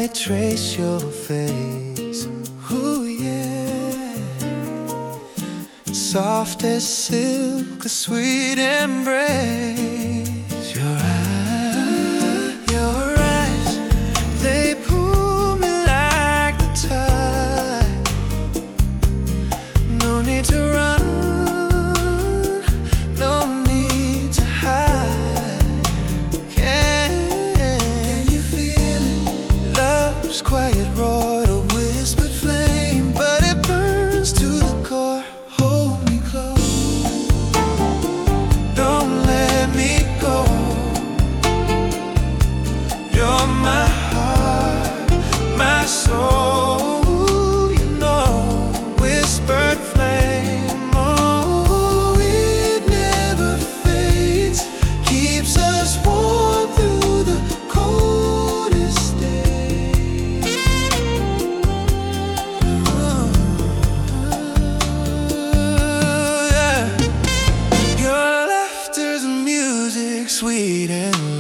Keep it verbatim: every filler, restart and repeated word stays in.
might trace your face. Ooh, yeah. Soft as silk, a sweet embrace. Your eyes, your eyes, they pull me like the tide. No need to run, no need to hide. Can, can you feel it? Love's quiet roar, a whispered flame, but it burns to the core. Hold me close, don't let me go. You're my heart, my soul, you know. Whispered flame, oh, it never fades. Keeps us warm through the coldest days. Oh, yeah. Your laughter's music, sweet and